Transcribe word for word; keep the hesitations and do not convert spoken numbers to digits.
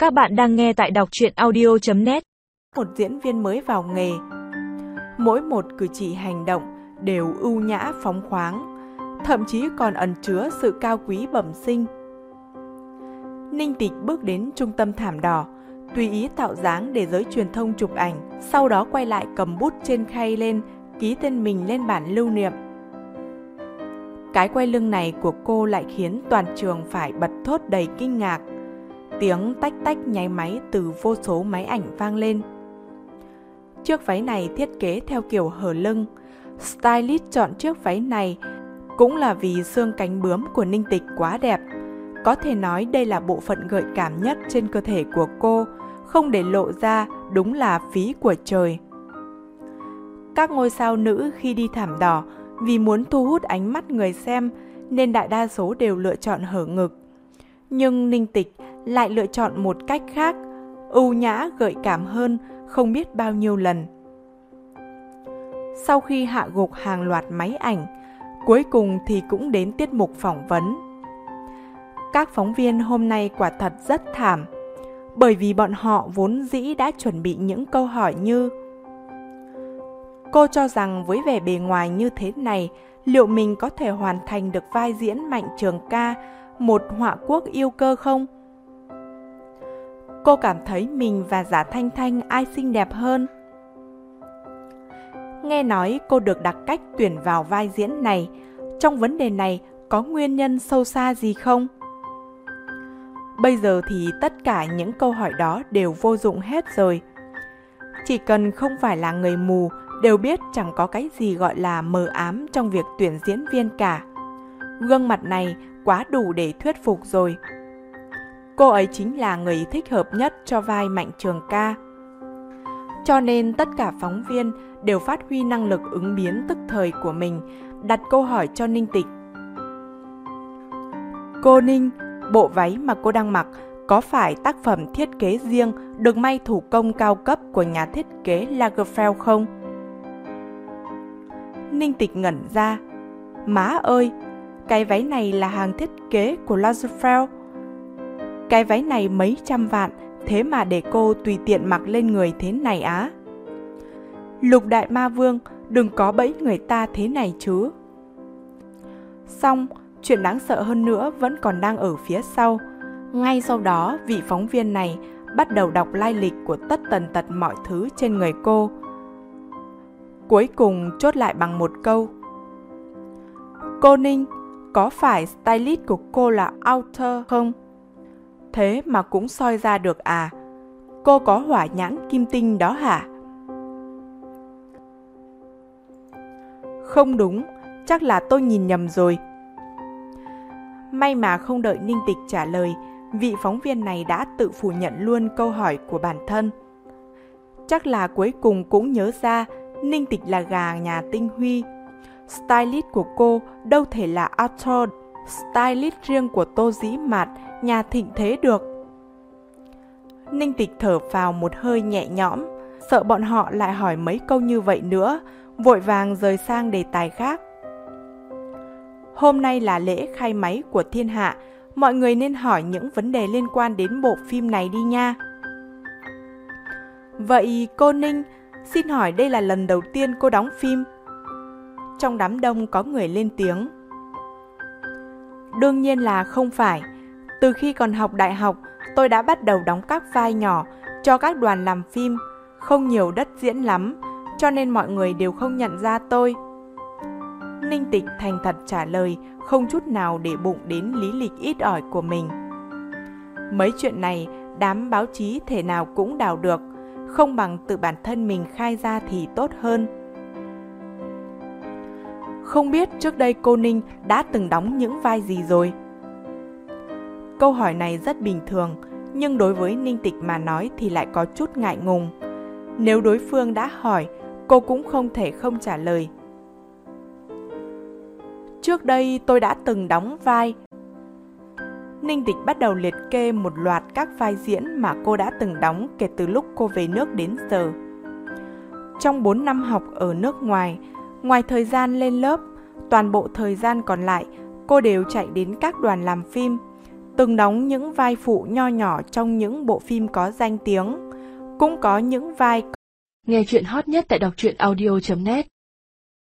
Các bạn đang nghe tại đọc truyện audio chấm net. Một diễn viên mới vào nghề, mỗi một cử chỉ hành động đều ưu nhã phóng khoáng, thậm chí còn ẩn chứa sự cao quý bẩm sinh. Ninh Tịch bước đến trung tâm thảm đỏ, tùy ý tạo dáng để giới truyền thông chụp ảnh, sau đó quay lại cầm bút trên khay lên, ký tên mình lên bản lưu niệm. Cái quay lưng này của cô lại khiến toàn trường phải bật thốt đầy kinh ngạc. Tiếng tách tách nháy máy từ vô số máy ảnh vang lên. Chiếc váy này thiết kế theo kiểu hở lưng. Stylist chọn chiếc váy này cũng là vì xương cánh bướm của Ninh Tịch quá đẹp. Có thể nói đây là bộ phận gợi cảm nhất trên cơ thể của cô, không để lộ ra đúng là phí của trời. Các ngôi sao nữ khi đi thảm đỏ vì muốn thu hút ánh mắt người xem nên đại đa số đều lựa chọn hở ngực. Nhưng Ninh Tịch lại lựa chọn một cách khác, ưu nhã gợi cảm hơn không biết bao nhiêu lần. Sau khi hạ gục hàng loạt máy ảnh, cuối cùng thì cũng đến tiết mục phỏng vấn. Các phóng viên hôm nay quả thật rất thảm, bởi vì bọn họ vốn dĩ đã chuẩn bị những câu hỏi như: cô cho rằng với vẻ bề ngoài như thế này, liệu mình có thể hoàn thành được vai diễn Mạnh Trường Ca, một họa quốc yêu cơ không? Cô cảm thấy mình và Giả Thanh Thanh ai xinh đẹp hơn? Nghe nói cô được đặt cách tuyển vào vai diễn này, trong vấn đề này có nguyên nhân sâu xa gì không? Bây giờ thì tất cả những câu hỏi đó đều vô dụng hết rồi. Chỉ cần không phải là người mù đều biết chẳng có cái gì gọi là mờ ám trong việc tuyển diễn viên cả. Gương mặt này quá đủ để thuyết phục rồi. Cô ấy chính là người thích hợp nhất cho vai Mạnh Trường Ca. Cho nên tất cả phóng viên đều phát huy năng lực ứng biến tức thời của mình, đặt câu hỏi cho Ninh Tịch. Cô Ninh, bộ váy mà cô đang mặc có phải tác phẩm thiết kế riêng được may thủ công cao cấp của nhà thiết kế Lagerfeld không? Ninh Tịch ngẩn ra. Má ơi, cái váy này là hàng thiết kế của Lagerfeld. Cái váy này mấy trăm vạn, thế mà để cô tùy tiện mặc lên người thế này á? Lục Đại Ma Vương, đừng có bẫy người ta thế này chứ. Xong, chuyện đáng sợ hơn nữa vẫn còn đang ở phía sau. Ngay sau đó, vị phóng viên này bắt đầu đọc lai lịch của tất tần tật mọi thứ trên người cô. Cuối cùng chốt lại bằng một câu: cô Ninh, có phải stylist của cô là Outer không? Thế mà cũng soi ra được à? Cô có hỏa nhãn kim tinh đó hả? Không đúng, chắc là tôi nhìn nhầm rồi. May mà không đợi Ninh Tịch trả lời, vị phóng viên này đã tự phủ nhận luôn câu hỏi của bản thân. Chắc là cuối cùng cũng nhớ ra Ninh Tịch là gà nhà tinh huy. Stylist của cô đâu thể là Arthur, stylist riêng của Tô Dĩ Mạt, nhà thịnh thế được. Ninh Tịch thở phào một hơi nhẹ nhõm, sợ bọn họ lại hỏi mấy câu như vậy nữa, vội vàng rời sang đề tài khác. Hôm nay là lễ khai máy của thiên hạ, mọi người nên hỏi những vấn đề liên quan đến bộ phim này đi nha. Vậy cô Ninh, xin hỏi đây là lần đầu tiên cô đóng phim? Trong đám đông có người lên tiếng. Đương nhiên là không phải. Từ khi còn học đại học, tôi đã bắt đầu đóng các vai nhỏ cho các đoàn làm phim, không nhiều đất diễn lắm, cho nên mọi người đều không nhận ra tôi. Ninh Tịch thành thật trả lời, không chút nào để bụng đến lý lịch ít ỏi của mình. Mấy chuyện này, đám báo chí thể nào cũng đào được, không bằng tự bản thân mình khai ra thì tốt hơn. Không biết trước đây cô Ninh đã từng đóng những vai gì rồi? Câu hỏi này rất bình thường, nhưng đối với Ninh Tịch mà nói thì lại có chút ngại ngùng. Nếu đối phương đã hỏi, cô cũng không thể không trả lời. Trước đây tôi đã từng đóng vai. Ninh Tịch bắt đầu liệt kê một loạt các vai diễn mà cô đã từng đóng kể từ lúc cô về nước đến giờ. Trong bốn năm học ở nước ngoài, ngoài thời gian lên lớp, toàn bộ thời gian còn lại cô đều chạy đến các đoàn làm phim, từng đóng những vai phụ nho nhỏ trong những bộ phim có danh tiếng. Cũng có những vai. Nghe chuyện hot nhất tại đọc truyện audio chấm net